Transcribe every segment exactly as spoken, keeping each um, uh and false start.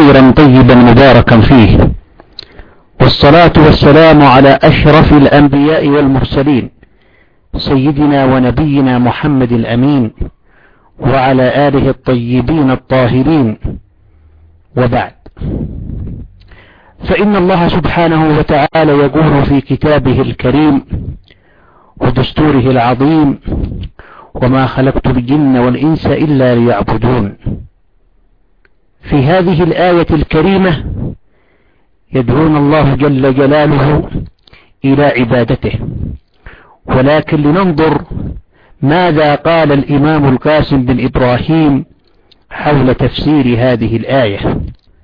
كثيرا طيبا مباركا فيه، والصلاة والسلام على أشرف الأنبياء والمرسلين سيدنا ونبينا محمد الأمين وعلى آله الطيبين الطاهرين، وبعد. فإن الله سبحانه وتعالى يقول في كتابه الكريم ودستوره العظيم: وما خلقت الجن والإنس إلا ليعبدون. في هذه الآية الكريمة يدعون الله جل جلاله إلى عبادته، ولكن لننظر ماذا قال الإمام القاسم بن إبراهيم حول تفسير هذه الآية.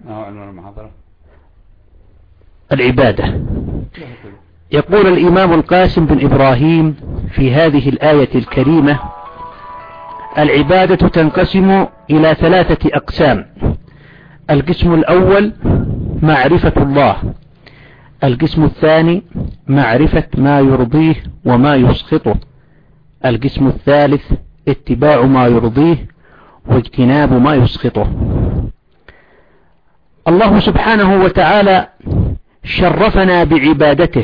العبادة. يقول الإمام القاسم بن إبراهيم في هذه الآية الكريمة: العبادة تنقسم إلى ثلاثة أقسام. القسم الأول معرفة الله، القسم الثاني معرفة ما يرضيه وما يسخطه، القسم الثالث اتباع ما يرضيه واجتناب ما يسخطه. الله سبحانه وتعالى شرفنا بعبادته،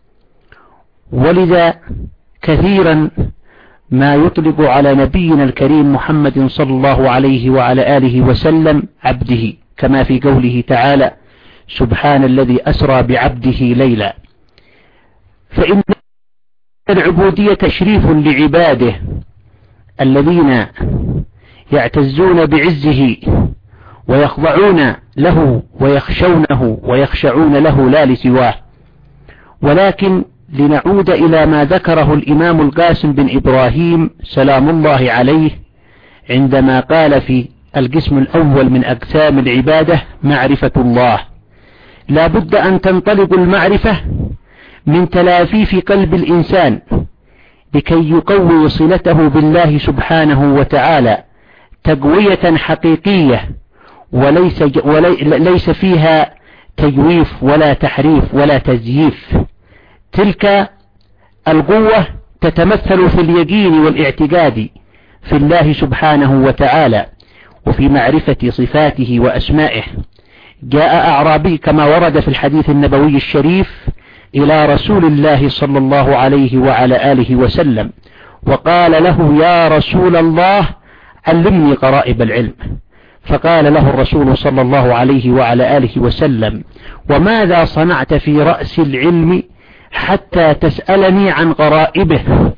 ولذا كثيرا ما يطلق على نبينا الكريم محمد صلى الله عليه وعلى آله وسلم عبده، كما في قوله تعالى: سبحان الذي أسرى بعبده ليلا. فإن العبودية تشريف لعباده الذين يعتزون بعزه ويخضعون له ويخشونه ويخشعون له لا لسواه. ولكن لنعود إلى ما ذكره الإمام القاسم بن إبراهيم سلام الله عليه عندما قال في القسم الأول من أقسام العبادة معرفة الله. لا بد أن تنطلق المعرفة من تلافيف قلب الإنسان لكي يقوي صلته بالله سبحانه وتعالى تقوية حقيقية، وليس, وليس فيها تجويف ولا تحريف ولا تزييف. تلك القوة تتمثل في اليقين والاعتقاد في الله سبحانه وتعالى وفي معرفة صفاته وأسمائه. جاء أعرابي كما ورد في الحديث النبوي الشريف إلى رسول الله صلى الله عليه وعلى آله وسلم وقال له: يا رسول الله علمني غرائب العلم. فقال له الرسول صلى الله عليه وعلى آله وسلم: وماذا صنعت في رأس العلم حتى تسألني عن غرائبه؟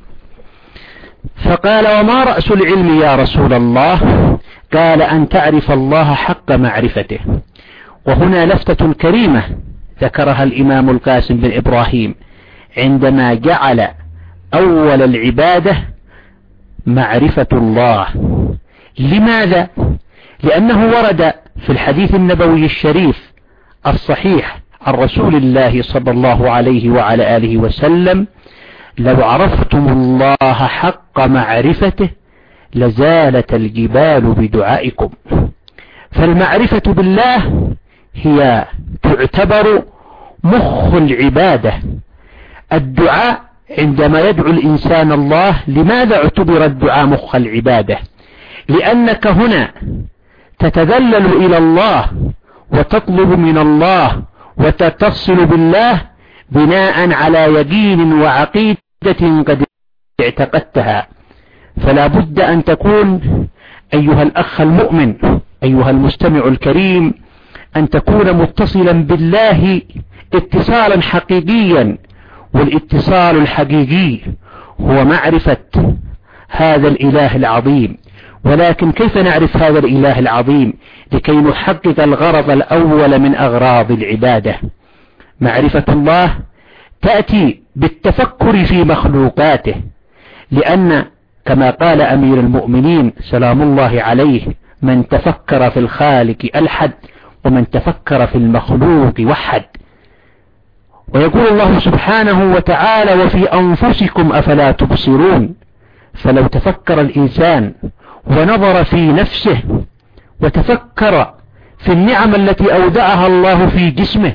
فقال: وما رأس العلم يا رسول الله؟ قال: أن تعرف الله حق معرفته. وهنا لفتة كريمة ذكرها الإمام القاسم بن إبراهيم عندما جعل أول العبادة معرفة الله. لماذا؟ لأنه ورد في الحديث النبوي الشريف الصحيح عن رسول الله صلى الله عليه وعلى آله وسلم: لو عرفتم الله حق معرفته لزالت الجبال بدعائكم. فالمعرفة بالله هي تعتبر مخ العبادة. الدعاء عندما يدعو الإنسان الله، لماذا اعتبر الدعاء مخ العبادة؟ لأنك هنا تتذلل إلى الله وتطلب من الله وتتصل بالله بناء على يقين وعقيدة قد اعتقدتها. فلا بد أن تكون أيها الأخ المؤمن، أيها المستمع الكريم، أن تكون متصلا بالله اتصالا حقيقيا. والاتصال الحقيقي هو معرفة هذا الإله العظيم. ولكن كيف نعرف هذا الإله العظيم لكي نحقق الغرض الأول من أغراض العبادة؟ معرفة الله تأتي بالتفكر في مخلوقاته، لأن كما قال أمير المؤمنين سلام الله عليه: من تفكر في الخالق ألحد، ومن تفكر في المخلوق وحد. ويقول الله سبحانه وتعالى: وفي أنفسكم أفلا تبصرون. فلو تفكر الإنسان ونظر في نفسه وتفكر في النعم التي أودعها الله في جسمه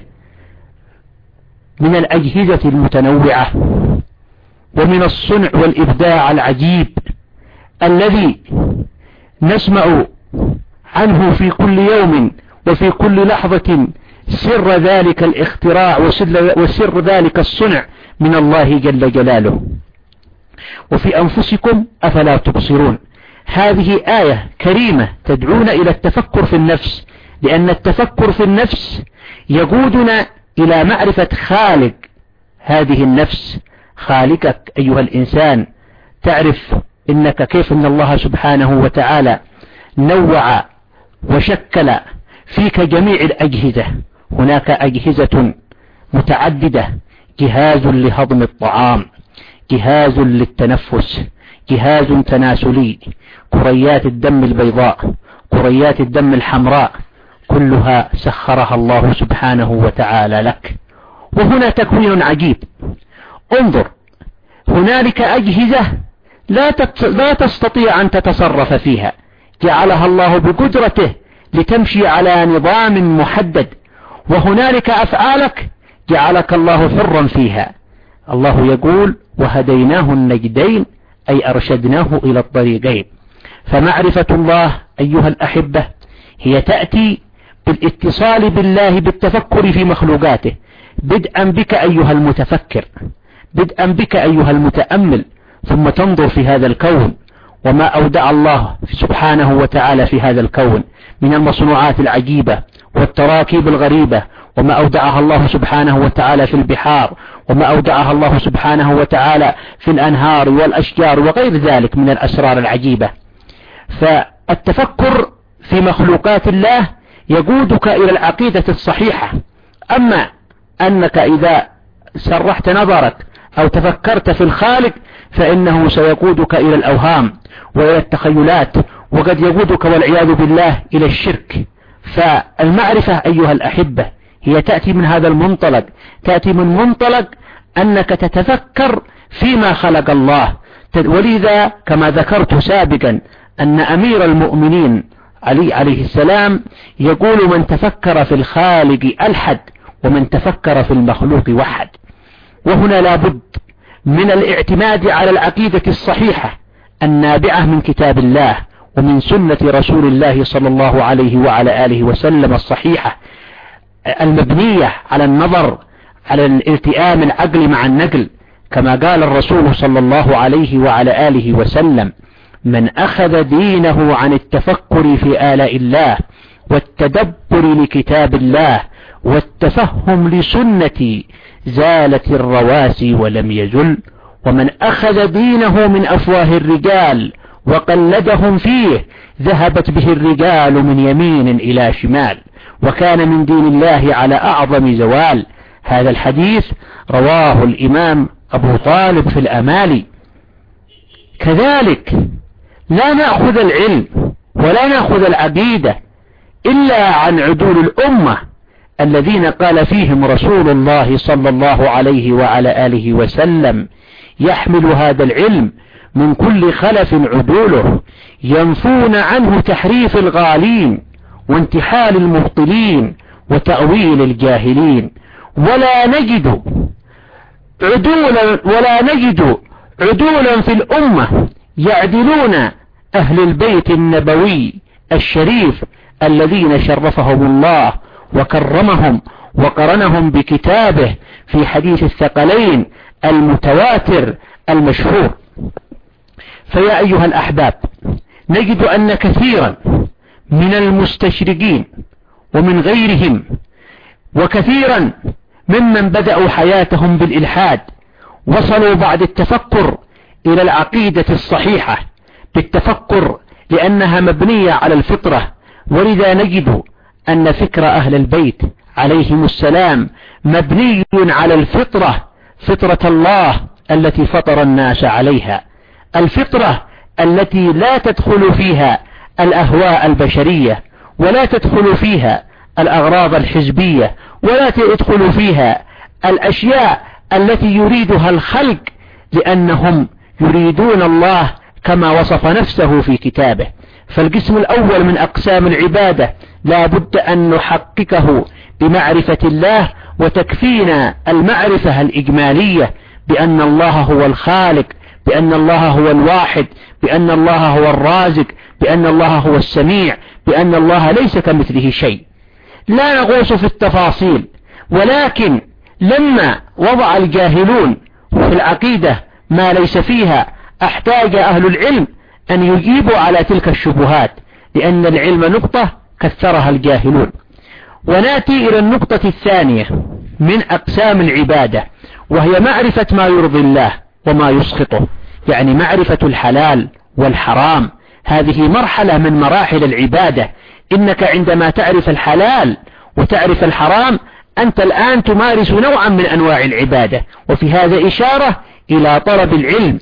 من الأجهزة المتنوعة ومن الصنع والإبداع العجيب الذي نسمع عنه في كل يوم وفي كل لحظة سر ذلك الاختراع وسر, وسر ذلك الصنع من الله جل جلاله. وفي أنفسكم أفلا تبصرون. هذه آية كريمة تدعونا إلى التفكر في النفس، لأن التفكر في النفس يقودنا إلى معرفة خالق هذه النفس. خالقك أيها الإنسان، تعرف إنك كيف أن الله سبحانه وتعالى نوع وشكل فيك جميع الأجهزة. هناك أجهزة متعددة، جهاز لهضم الطعام، جهاز للتنفس، جهاز تناسلي، كريات الدم البيضاء، كريات الدم الحمراء، كلها سخرها الله سبحانه وتعالى لك. وهنا تكوين عجيب. انظر، هنالك أجهزة لا لا تستطيع أن تتصرف فيها، جعلها الله بقدرته لتمشي على نظام محدد. وهنالك أفعالك جعلك الله حرا فيها. الله يقول: وهديناه النجدين، أي أرشدناه إلى الطريقين. فمعرفة الله أيها الأحبة هي تأتي بالاتصال بالله، بالتفكر في مخلوقاته، بدءا بك أيها المتفكر، بدءا بك أيها المتأمل، ثم تنظر في هذا الكون وما أودع الله سبحانه وتعالى في هذا الكون من المصنوعات العجيبة والتراكيب الغريبة، وما أودعها الله سبحانه وتعالى في البحار، وما أودعها الله سبحانه وتعالى في الأنهار والأشجار وغير ذلك من الأسرار العجيبة. فالتفكر في مخلوقات الله يقودك إلى العقيدة الصحيحة. أما أنك إذا سرحت نظرك أو تفكرت في الخالق فإنه سيقودك إلى الأوهام وإلى التخيلات، وقد يقودك والعياذ بالله إلى الشرك. فالمعرفة أيها الأحبة هي تأتي من هذا المنطلق، تأتي من منطلق أنك تتفكر فيما خلق الله. ولذا كما ذكرت سابقا أن أمير المؤمنين علي عليه السلام يقول: من تفكر في الخالق ألحد، ومن تفكر في المخلوق وحد. وهنا لابد من الاعتماد على العقيدة الصحيحة النابعة من كتاب الله ومن سنة رسول الله صلى الله عليه وعلى آله وسلم الصحيحة، المبنية على النظر، على الالتئام العقل مع النقل، كما قال الرسول صلى الله عليه وعلى آله وسلم: من أخذ دينه عن التفكر في آلاء الله والتدبر لكتاب الله والتفهم لسنتي زالت الرواسي ولم يزل. ومن أخذ دينه من أفواه الرجال وقلدهم فيه ذهبت به الرجال من يمين إلى شمال، وكان من دين الله على أعظم زوال. هذا الحديث رواه الإمام أبو طالب في الأمالي. كذلك لا نأخذ العلم ولا نأخذ العقيدة إلا عن عدول الأمة الذين قال فيهم رسول الله صلى الله عليه وعلى آله وسلم: يحمل هذا العلم من كل خلف عدوله، ينفون عنه تحريف الغالين وانتحال المبطلين وتأويل الجاهلين. ولا نجد عدولا ولا نجد عدولا في الأمة يعدلون أهل البيت النبوي الشريف الذين شرفهم الله وكرمهم وقرنهم بكتابه في حديث الثقلين المتواتر المشهور. فيا أيها الأحباب، نجد أن كثيرا من المستشرقين ومن غيرهم، وكثيرا ممن بدأوا حياتهم بالإلحاد، وصلوا بعد التفكر إلى العقيدة الصحيحة بالتفكر، لأنها مبنية على الفطرة. ولذا نجد أن فكر أهل البيت عليهم السلام مبني على الفطرة، فطرة الله التي فطر الناس عليها، الفطرة التي لا تدخل فيها الأهواء البشرية، ولا تدخل فيها الأغراض الحزبية، ولا تدخل فيها الأشياء التي يريدها الخلق، لأنهم يريدون الله كما وصف نفسه في كتابه. فالقسم الأول من أقسام العبادة لا بد أن نحققه بمعرفة الله، وتكفينا المعرفة الإجمالية بأن الله هو الخالق، بأن الله هو الواحد، بأن الله هو الرازق، بأن الله هو السميع، بأن الله ليس كمثله شيء. لا نغوص في التفاصيل، ولكن لما وضع الجاهلون في العقيدة ما ليس فيها احتاج أهل العلم أن يجيبوا على تلك الشبهات، لأن العلم نقطة كثرها الجاهلون. وناتي إلى النقطة الثانية من أقسام العبادة، وهي معرفة ما يرضي الله وما يسخطه، يعني معرفة الحلال والحرام. هذه مرحلة من مراحل العبادة. إنك عندما تعرف الحلال وتعرف الحرام أنت الآن تمارس نوعا من أنواع العبادة، وفي هذا إشارة إلى طلب العلم.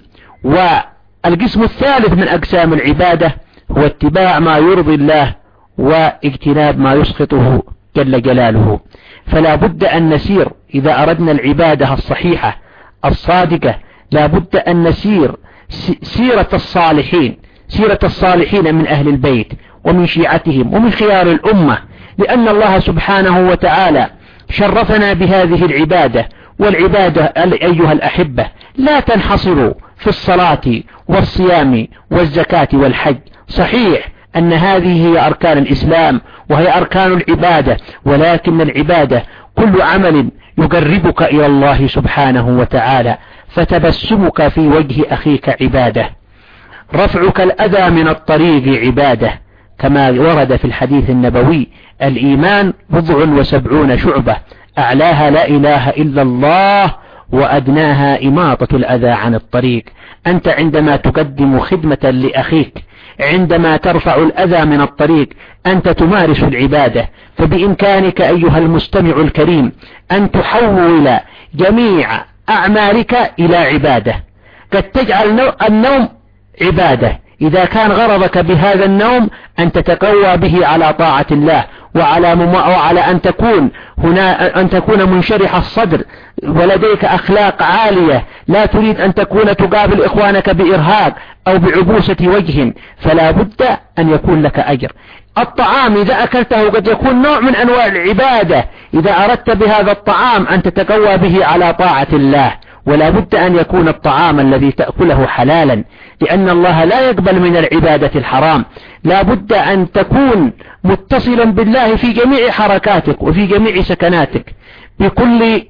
والقسم الثالث من أقسام العبادة هو اتباع ما يرضي الله واجتناب ما يسخطه جل جلاله. فلا بد أن نسير إذا أردنا العبادة الصحيحة الصادقة، لا بد أن نسير سيرة الصالحين، سيرة الصالحين من أهل البيت ومن شيعتهم ومن خيار الأمة، لأن الله سبحانه وتعالى شرفنا بهذه العبادة. والعبادة أيها الأحبة لا تنحصر في الصلاة والصيام والزكاة والحج. صحيح أن هذه هي أركان الإسلام وهي أركان العبادة، ولكن العبادة كل عمل يقربك إلى الله سبحانه وتعالى. فتبسمك في وجه أخيك عبادة، رفعك الأذى من الطريق عبادة، كما ورد في الحديث النبوي: الإيمان بضع وسبعون شعبة، أعلاها لا إله إلا الله وأدناها إماطة الأذى عن الطريق. أنت عندما تقدم خدمة لأخيك، عندما ترفع الأذى من الطريق، أنت تمارس العبادة. فبإمكانك أيها المستمع الكريم أن تحول جميع أعمالك إلى عبادة. قد تجعل النوم عبادة إذا كان غرضك بهذا النوم أن تتقوى به على طاعة الله، وعلى, وعلى أن تكون هنا أن تكون منشرح الصدر ولديك أخلاق عالية، لا تريد أن تكون تقابل إخوانك بإرهاق أو بعبوسة وجه، فلا بد أن يكون لك أجر. الطعام إذا أكلته قد يكون نوع من أنواع العبادة، إذا أردت بهذا الطعام أن تتقوى به على طاعة الله. ولا بد أن يكون الطعام الذي تأكله حلالا، لأن الله لا يقبل من العبادة الحرام. لا بد أن تكون متصلا بالله في جميع حركاتك وفي جميع سكناتك بكل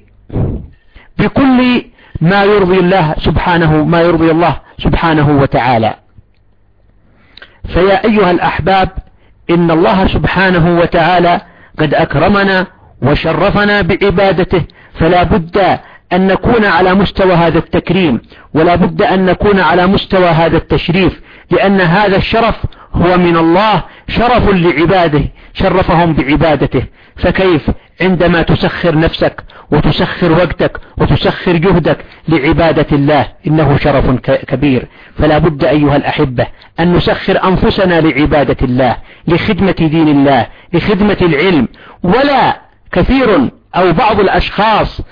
بكل ما يرضي الله سبحانه ما يرضي الله سبحانه وتعالى. فيا أيها الأحباب، إن الله سبحانه وتعالى قد أكرمنا وشرفنا بعبادته، فلا بد أن نكون على مستوى هذا التكريم، ولا بد أن نكون على مستوى هذا التشريف، لأن هذا الشرف هو من الله، شرف لعباده شرفهم بعبادته. فكيف عندما تسخر نفسك وتسخر وقتك وتسخر جهدك لعبادة الله؟ إنه شرف كبير. فلا بد أيها الأحبة أن نسخر أنفسنا لعبادة الله، لخدمة دين الله، لخدمة العلم. ولا كثير أو بعض الأشخاص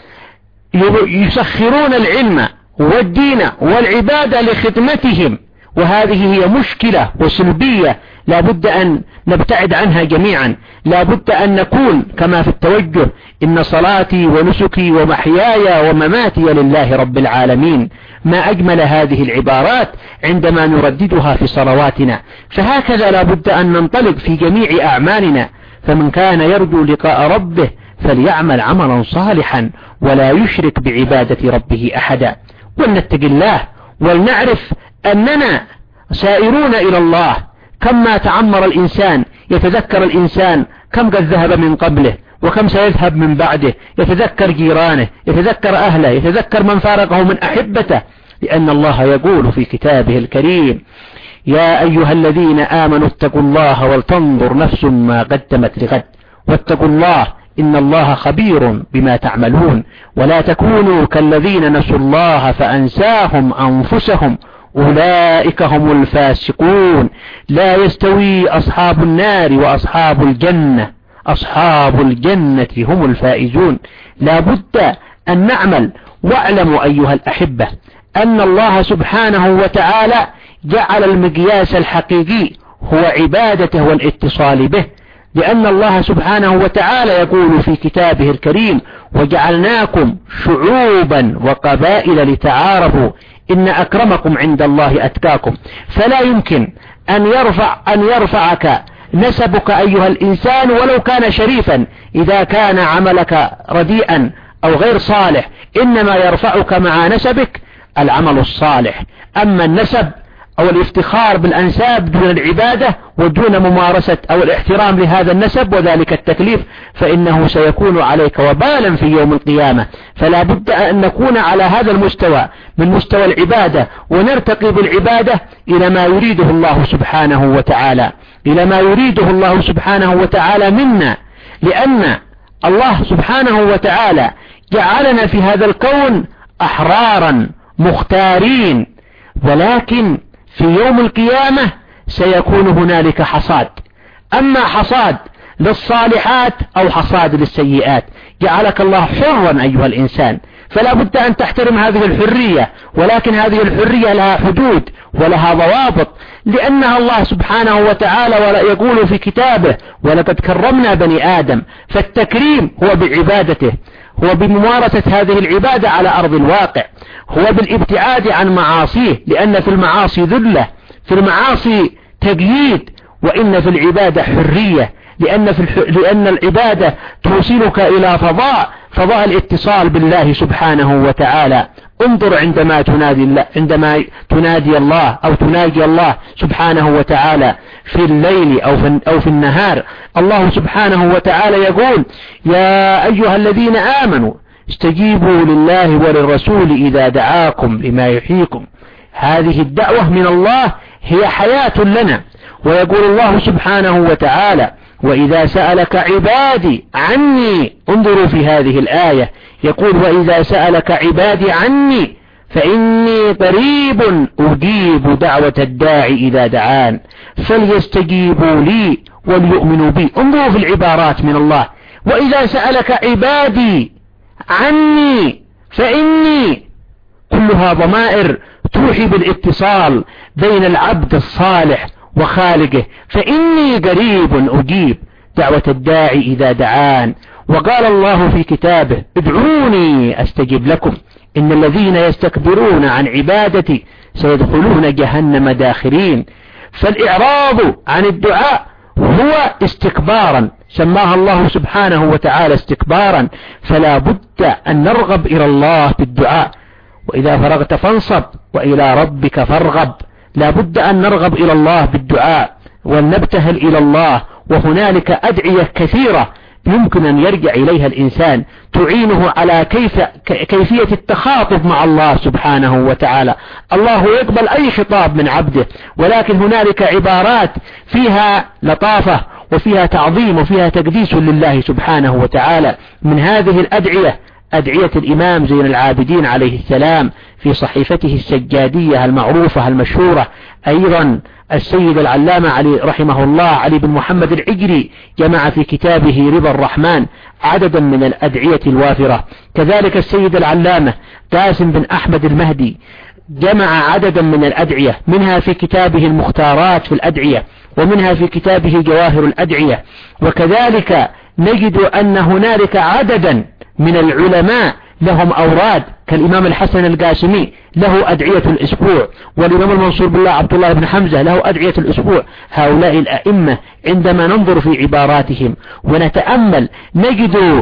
يسخرون العلم والدين والعبادة لخدمتهم، وهذه هي مشكلة وسلبية لا بد أن نبتعد عنها جميعا. لا بد أن نكون كما في التوجه: إن صلاتي ونسكي ومحياي ومماتي لله رب العالمين. ما أجمل هذه العبارات عندما نرددها في صلواتنا. فهكذا لا بد أن ننطلق في جميع أعمالنا. فمن كان يرجو لقاء ربه فليعمل عملا صالحا ولا يشرك بعبادة ربه أحدا. ولنتق الله ولنعرف أننا سائرون إلى الله. كم ما تعمر الإنسان يتذكر الإنسان كم قد ذهب من قبله وكم سيذهب من بعده، يتذكر جيرانه، يتذكر أهله، يتذكر من فارقه من أحبته، لأن الله يقول في كتابه الكريم: يا أيها الذين آمنوا اتقوا الله ولتنظر نفس ما قدمت لغد واتقوا الله إن الله خبير بما تعملون ولا تكونوا كالذين نسوا الله فأنساهم أنفسهم أولئك هم الفاسقون لا يستوي أصحاب النار وأصحاب الجنة أصحاب الجنة هم الفائزون. لا بد أن نعمل. واعلموا أيها الأحبة أن الله سبحانه وتعالى جعل المقياس الحقيقي هو عبادته والاتصال به، لأن الله سبحانه وتعالى يقول في كتابه الكريم: وجعلناكم شعوبا وقبائل لتعارفوا إن أكرمكم عند الله أتقاكم. فلا يمكن أن يرفع أن يرفعك نسبك أيها الإنسان ولو كان شريفا إذا كان عملك رديئا أو غير صالح، إنما يرفعك مع نسبك العمل الصالح. أما النسب أو الافتخار بالأنساب دون العبادة ودون ممارسة أو الاحترام لهذا النسب وذلك التكليف فإنه سيكون عليك وبالا في يوم القيامة. فلا بد أن نكون على هذا المستوى من مستوى العبادة، ونرتقي بالعبادة إلى ما يريده الله سبحانه وتعالى إلى ما يريده الله سبحانه وتعالى منا، لأن الله سبحانه وتعالى جعلنا في هذا الكون أحرارا مختارين، ولكن في يوم القيامة سيكون هنالك حصاد، أما حصاد للصالحات أو حصاد للسيئات. جعلك الله حرا أيها الإنسان، فلا بد أن تحترم هذه الحرية، ولكن هذه الحرية لها حدود ولها ضوابط، لأنها الله سبحانه وتعالى يقول في كتابه ولقد كرمنا بني آدم. فالتكريم هو بعبادته، هو بممارسة هذه العبادة على أرض الواقع، هو بالابتعاد عن معاصيه، لأن في المعاصي ذلة، في المعاصي تقييد، وإن في العبادة حرية، لأن, في الح... لأن العبادة توصلك إلى فضاء فضاء الاتصال بالله سبحانه وتعالى. انظر عندما تنادي الله عندما تنادي الله أو تناجي الله سبحانه وتعالى في الليل أو في, أو في النهار، الله سبحانه وتعالى يقول يا أيها الذين آمنوا استجيبوا لله وللرسول إذا دعاكم لما يحييكم. هذه الدعوة من الله هي حياة لنا. ويقول الله سبحانه وتعالى وإذا سألك عبادي عني، انظروا في هذه الآية، يقول وإذا سألك عبادي عني فإني قريب أجيب دعوة الداعي إذا دعان فليستجيبوا لي وليؤمنوا بي. انظروا في العبارات من الله، وإذا سألك عبادي عني فإني، كلها ضمائر توحي بالاتصال بين العبد الصالح وخالقه. فإني قريب أجيب دعوة الداعي إذا دعان. وقال الله في كتابه ادعوني أستجب لكم إن الذين يستكبرون عن عبادتي سيدخلون جهنم داخرين. فالإعراض عن الدعاء هو استكبارا، سماها الله سبحانه وتعالى استكبارا. فلا بد أن نرغب إلى الله بالدعاء، وإذا فرغت فانصب وإلى ربك فارغب. لا بد أن نرغب إلى الله بالدعاء ونبتهل إلى الله، وهنالك أدعية كثيرة يمكن أن يرجع إليها الإنسان تعينه على كيف كيفية التخاطب مع الله سبحانه وتعالى. الله يقبل أي خطاب من عبده، ولكن هنالك عبارات فيها لطافة وفيها تعظيم وفيها تقديس لله سبحانه وتعالى. من هذه الأدعية أدعية الإمام زين العابدين عليه السلام في صحيفته السجادية المعروفة المشهورة. أيضا السيد العلامة علي رحمه الله علي بن محمد العجري جمع في كتابه رضا الرحمن عددا من الأدعية الوافرة. كذلك السيد العلامة قاسم بن أحمد المهدي جمع عددا من الأدعية، منها في كتابه المختارات في الأدعية، ومنها في كتابه جواهر الأدعية. وكذلك نجد أن هنالك عددا من العلماء لهم أوراد، كالإمام الحسن القاسمي له أدعية الأسبوع، والإمام المنصور بالله عبد الله بن حمزة له أدعية الأسبوع. هؤلاء الأئمة عندما ننظر في عباراتهم ونتأمل نجد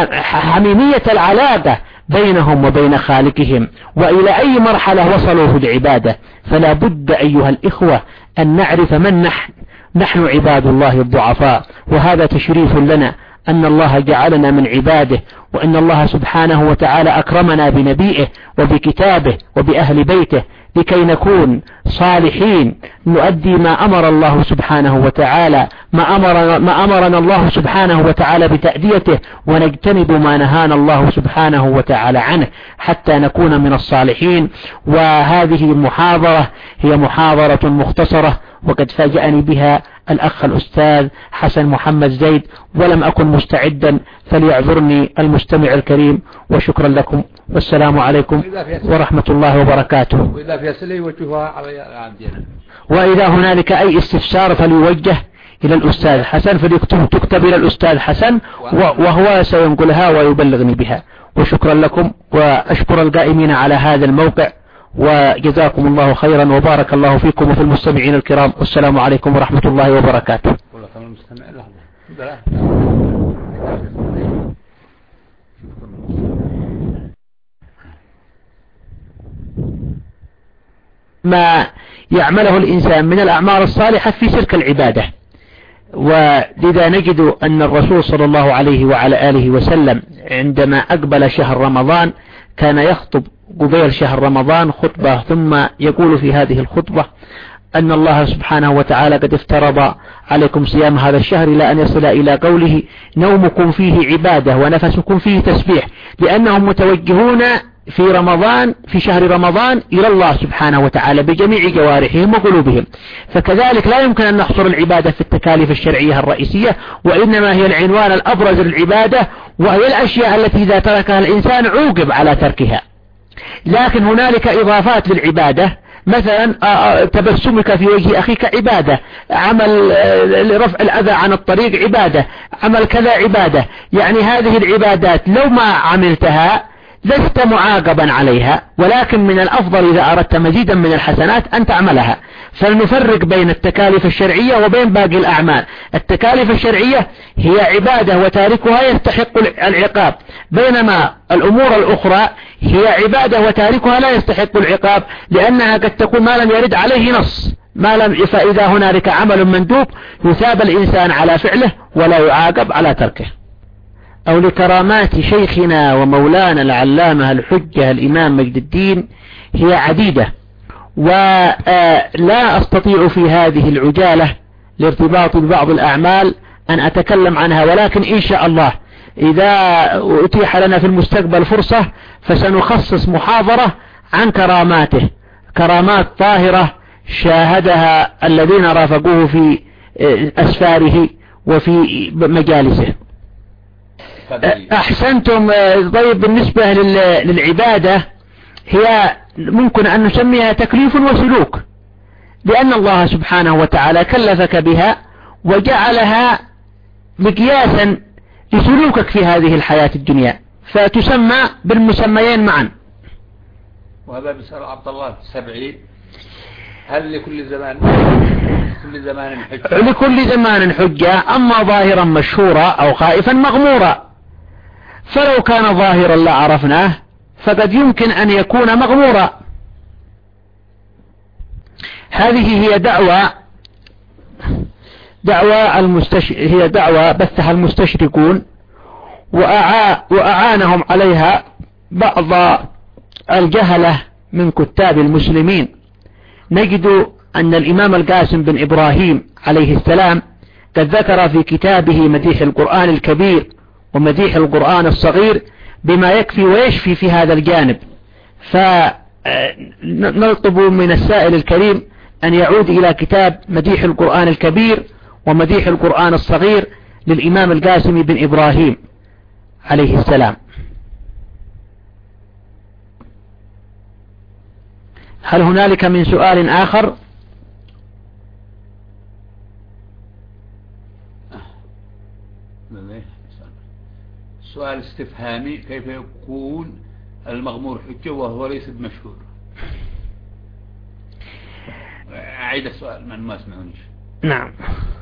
حميمية العلاقة بينهم وبين خالقهم، وإلى أي مرحلة وصلوا في العبادة. فلا بد أيها الإخوة أن نعرف من نحن. نحن عباد الله الضعفاء، وهذا تشريف لنا أن الله جعلنا من عباده، وأن الله سبحانه وتعالى أكرمنا بنبيه وبكتابه وبأهل بيته لكي نكون صالحين نؤدي ما أمر الله سبحانه وتعالى ما أمرنا, ما أمرنا الله سبحانه وتعالى بتأديته، ونجتنب ما نهانا الله سبحانه وتعالى عنه حتى نكون من الصالحين. وهذه المحاضرة هي محاضرة مختصرة، وقد فاجأني بها الأخ الأستاذ حسن محمد زيد، ولم أكن مستعدا فليعذرني المستمع الكريم، وشكرا لكم، والسلام عليكم ورحمة الله وبركاته. وإذا هنالك أي استفسار فليوجه إلى الأستاذ حسن، فليكتب تكتب إلى الأستاذ حسن وهو سينقلها ويبلغني بها. وشكرا لكم، وأشكر القائمين على هذا الموقع، وجزاكم الله خيرا، وبارك الله فيكم وفي المستمعين الكرام، والسلام عليكم ورحمة الله وبركاته. فضل المستمع لحظة. ما يعمله الإنسان من الأعمال الصالحة في تلك العبادة. ولذا نجد أن الرسول صلى الله عليه وعلى آله وسلم عندما أقبل شهر رمضان كان يخطب قبيل شهر رمضان خطبة، ثم يقول في هذه الخطبة أن الله سبحانه وتعالى قد افترض عليكم صيام هذا الشهر إلى أن يصل إلى قوله نومكم فيه عبادة ونفسكم فيه تسبيح، لأنهم متوجهون في رمضان في شهر رمضان إلى الله سبحانه وتعالى بجميع جوارحهم وقلوبهم. فكذلك لا يمكن أن نحصر العبادة في التكاليف الشرعية الرئيسية، وإنما هي العنوان الأبرز للعبادة، وهي الأشياء التي إذا تركها الإنسان عوقب على تركها. لكن هنالك إضافات للعبادة، مثلا تبسمك في وجه أخيك عبادة، عمل رفع الأذى عن الطريق عبادة، عمل كذا عبادة. يعني هذه العبادات لو ما عملتها لست معاقبا عليها، ولكن من الأفضل إذا أردت مزيدا من الحسنات أن تعملها. فلنفرق بين التكاليف الشرعية وبين باقي الأعمال. التكاليف الشرعية هي عبادة وتاركها يستحق العقاب، بينما الأمور الأخرى هي عبادة وتاركها لا يستحق العقاب، لأنها قد تكون ما لم يرد عليه نص، ما لم فإذا هنالك عمل مندوب يثاب الإنسان على فعله ولا يعاقب على تركه. أو لكرامات شيخنا ومولانا العلامة الحجة الإمام مجد الدين هي عديدة، ولا أستطيع في هذه العجالة لارتباط ببعض الأعمال أن أتكلم عنها، ولكن إن شاء الله إذا أتيح لنا في المستقبل فرصة فسنخصص محاضرة عن كراماته، كرامات طاهرة شاهدها الذين رافقوه في أسفاره وفي مجالسه. أحسنتم. طيب بالنسبة للعبادة هي ممكن أن نسميها تكليف وسلوك، لأن الله سبحانه وتعالى كلفك بها وجعلها مقياسا لسلوكك في هذه الحياة الدنيا، فتسمى بالمسميين معا. وهذا بسأل عبد الله السبعي، هل لكل زمان كل زمان حجة؟ لكل زمان حجة، أما ظاهرا مشهورا أو خائفا مغمورا. فلو كان ظاهرا لعرفناه فقد يمكن أن يكون مغمورا. هذه هي دعوة دعوة المستش... هي دعوة بثها المستشرقون، وأعا... وأعانهم عليها بعض الجهلة من كتاب المسلمين. نجد أن الإمام القاسم بن إبراهيم عليه السلام قد ذكر في كتابه مديح القرآن الكبير ومديح القرآن الصغير بما يكفي ويشفي في هذا الجانب. فنطلب من السائل الكريم أن يعود إلى كتاب مديح القرآن الكبير ومديح القرآن الصغير للإمام القاسم بن إبراهيم عليه السلام. هل هنالك من سؤال آخر؟ سؤال استفهامي: كيف يكون المغمور حجة وهو ليس بمشهور؟ أعيد السؤال من ما سمعونيش. نعم.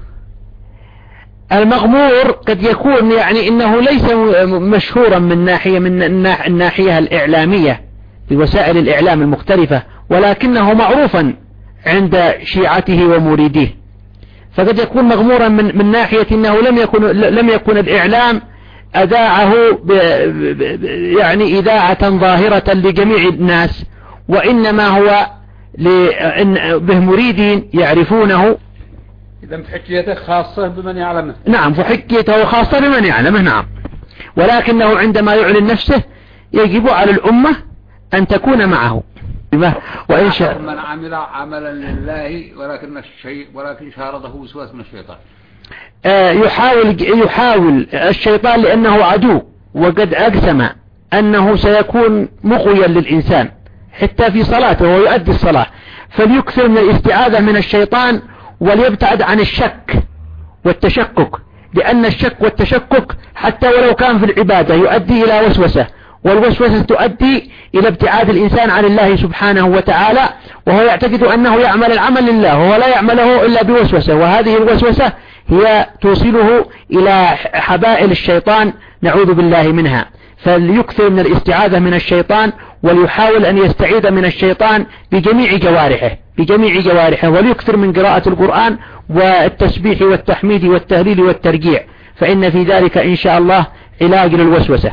المغمور قد يكون يعني إنه ليس مشهورا من ناحية من الناحية الإعلامية بوسائل الإعلام المختلفة، ولكنه معروفا عند شيعته ومريديه. فقد يكون مغمورا من من ناحية إنه لم يكن لم يكن الإعلام أذاعه يعني إذاعة ظاهرة لجميع الناس، وإنما هو به مريدين يعرفونه. إذا فحكيته خاصة بمن يعلمه. نعم، فحكيته خاصة بمن يعلمه. نعم، ولكنه عندما يعلن نفسه يجب على الأمة أن تكون معه. وإن شاء من عمل عملا لله ولكن الشيء ولكن شارده وسواس من الشيطان. يحاول يحاول الشيطان لأنه عدو، وقد أقسم أنه سيكون مغويا للإنسان حتى في صلاته وهو يؤدي الصلاة، فليكثر من الاستعاذة من الشيطان وليبتعد عن الشك والتشكك، لأن الشك والتشكك حتى ولو كان في العبادة يؤدي إلى وسوسة، والوسوسة تؤدي إلى ابتعاد الإنسان عن الله سبحانه وتعالى، وهو يعتقد أنه يعمل العمل لله وهو لا يعمله إلا بوسوسة، وهذه الوسوسة هي توصله إلى حبائل الشيطان، نعوذ بالله منها. فليكثر من الاستعاذة من الشيطان، وليحاول أن يستعيذ من الشيطان بجميع جوارحه بجميع جوارحه وليكثر من قراءة القرآن والتسبيح والتحميد والتهليل والترجيع، فإن في ذلك إن شاء الله علاج للوسوسة.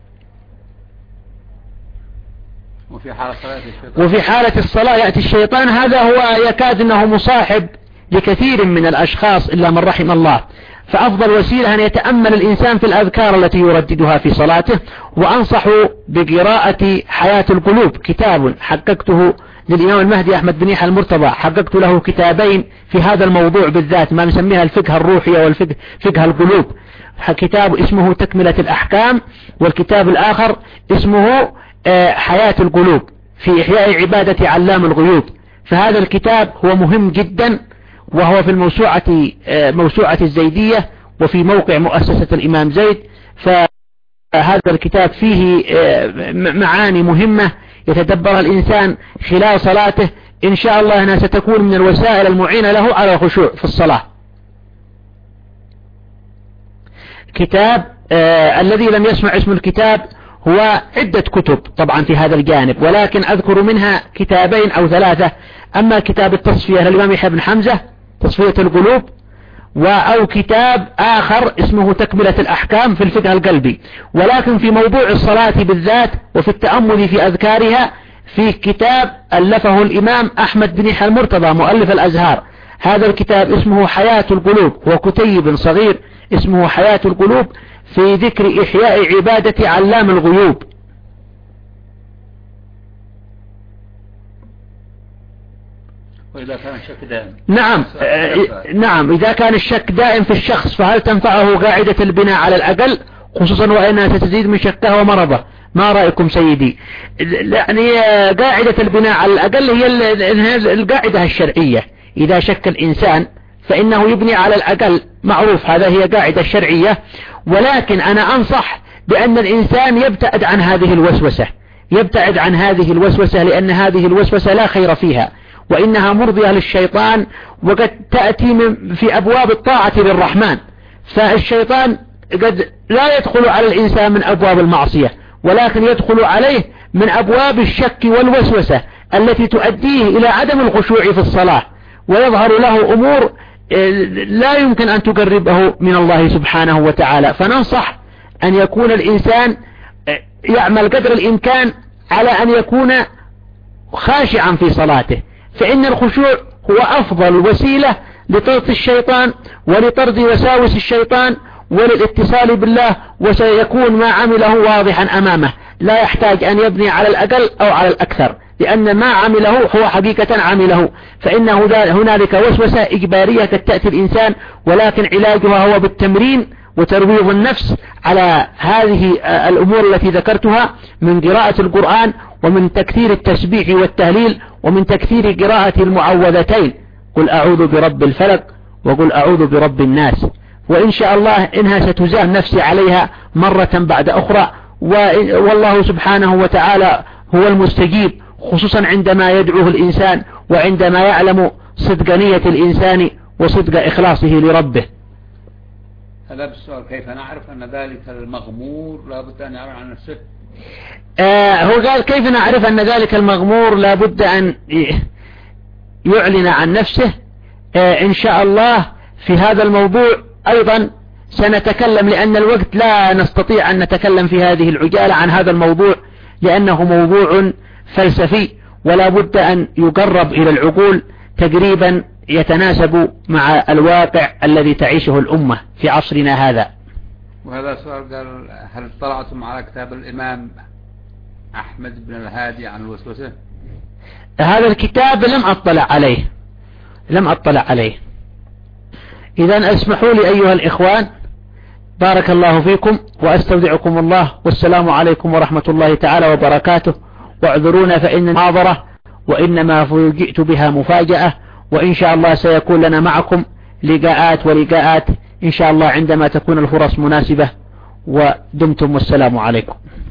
وفي حالة صلاة الشيطان وفي حالة الصلاة يأتي الشيطان، هذا هو يكاد أنه مصاحب لكثير من الأشخاص إلا من رحم الله. فأفضل وسيلة أن يتأمل الإنسان في الأذكار التي يرددها في صلاته. وأنصح بقراءة حياة القلوب، كتاب حققته للإمام المهدي أحمد بن يحيى المرتضى، حققت له كتابين في هذا الموضوع بالذات، ما نسميها الفقه الروحي والفقه فقه القلوب. كتاب اسمه تكملة الأحكام، والكتاب الآخر اسمه حياة القلوب في إحياء عبادة علام الغيوب. فهذا الكتاب هو مهم جدا، وهو في الموسوعة موسوعة الزيدية وفي موقع مؤسسة الإمام زيد. فهذا الكتاب فيه معاني مهمة يتدبر الإنسان خلال صلاته، إن شاء الله أنها ستكون من الوسائل المعينة له على الخشوع في الصلاة. كتاب آه الذي لم يسمع اسم الكتاب هو عدة كتب طبعا في هذا الجانب، ولكن أذكر منها كتابين أو ثلاثة. أما كتاب التصفية للإمام يحيى بن حمزة، تصفية القلوب، أو كتاب آخر اسمه تكملة الأحكام في الفقه القلبي. ولكن في موضوع الصلاة بالذات وفي التأمل في أذكارها، في كتاب ألفه الإمام أحمد بن يحيى المرتضى مؤلف الأزهار. هذا الكتاب اسمه حياة القلوب، هو كتيب صغير اسمه حياة القلوب في ذكر إحياء عبادة علام الغيوب. وإذا كان الشك دائم، نعم نعم إذا كان الشك دائم في الشخص، فهل تنفعه قاعدة البناء على الأقل، خصوصا وإنها ستزيد من شكه ومرضه؟ ما رأيكم سيدي؟ يعني قاعدة البناء على الأقل هي القاعدة الشرعية. إذا شك الإنسان فإنه يبني على الأقل، معروف، هذا هي قاعدة شرعية. ولكن أنا أنصح بأن الإنسان يبتعد عن هذه الوسوسة يبتعد عن هذه الوسوسة لأن هذه الوسوسة لا خير فيها، وإنها مرضية للشيطان، وقد تأتي من في أبواب الطاعة للرحمن. فالشيطان قد لا يدخل على الإنسان من أبواب المعصية، ولكن يدخل عليه من أبواب الشك والوسوسة التي تؤديه إلى عدم الخشوع في الصلاة، ويظهر له أمور لا يمكن أن تقربه من الله سبحانه وتعالى. فننصح أن يكون الإنسان يعمل قدر الإمكان على أن يكون خاشعا في صلاته، فإن الخشوع هو أفضل وسيلة لطرد الشيطان ولطرد وساوس الشيطان وللاتصال بالله، وسيكون ما عمله واضحا أمامه، لا يحتاج أن يبني على الأقل أو على الأكثر، لأن ما عمله هو حقيقة عمله. فإنه هنالك وسوسة إجبارية قد تأتي الإنسان، ولكن علاجها هو بالتمرين وترويض النفس على هذه الأمور التي ذكرتها من قراءة القرآن، ومن تكثير التسبيح والتهليل، ومن تكثير قراءة المعوذتين، قل أعوذ برب الفلق وقل أعوذ برب الناس. وإن شاء الله إنها ستزال نفسي عليها مرة بعد أخرى، والله سبحانه وتعالى هو المستجيب، خصوصا عندما يدعوه الإنسان وعندما يعلم صدق نية الإنسان وصدق إخلاصه لربه. هذا بالسؤال كيف نعرف أن ذلك المغمور لابد أن يعلن عن نفسه؟ آه هو قال كيف نعرف أن ذلك المغمور لابد أن يعلن عن نفسه. آه إن شاء الله في هذا الموضوع أيضا سنتكلم، لأن الوقت لا نستطيع أن نتكلم في هذه العجالة عن هذا الموضوع، لأنه موضوع فلسفي ولا بد أن يقرب إلى العقول تقريبا يتناسب مع الواقع الذي تعيشه الأمة في عصرنا هذا. وهذا سؤال قال هل اطلعتم على كتاب الإمام أحمد بن الهادي عن الوسوسة؟ هذا الكتاب لم أطلع عليه لم أطلع عليه إذن اسمحوا لي أيها الإخوان، بارك الله فيكم وأستودعكم الله، والسلام عليكم ورحمة الله تعالى وبركاته. واعذرونا فإن المحاضرة وإنما فوجئت بها مفاجأة، وإن شاء الله سيكون لنا معكم لقاءات ولقاءات إن شاء الله عندما تكون الفرص مناسبة. ودمتم والسلام عليكم.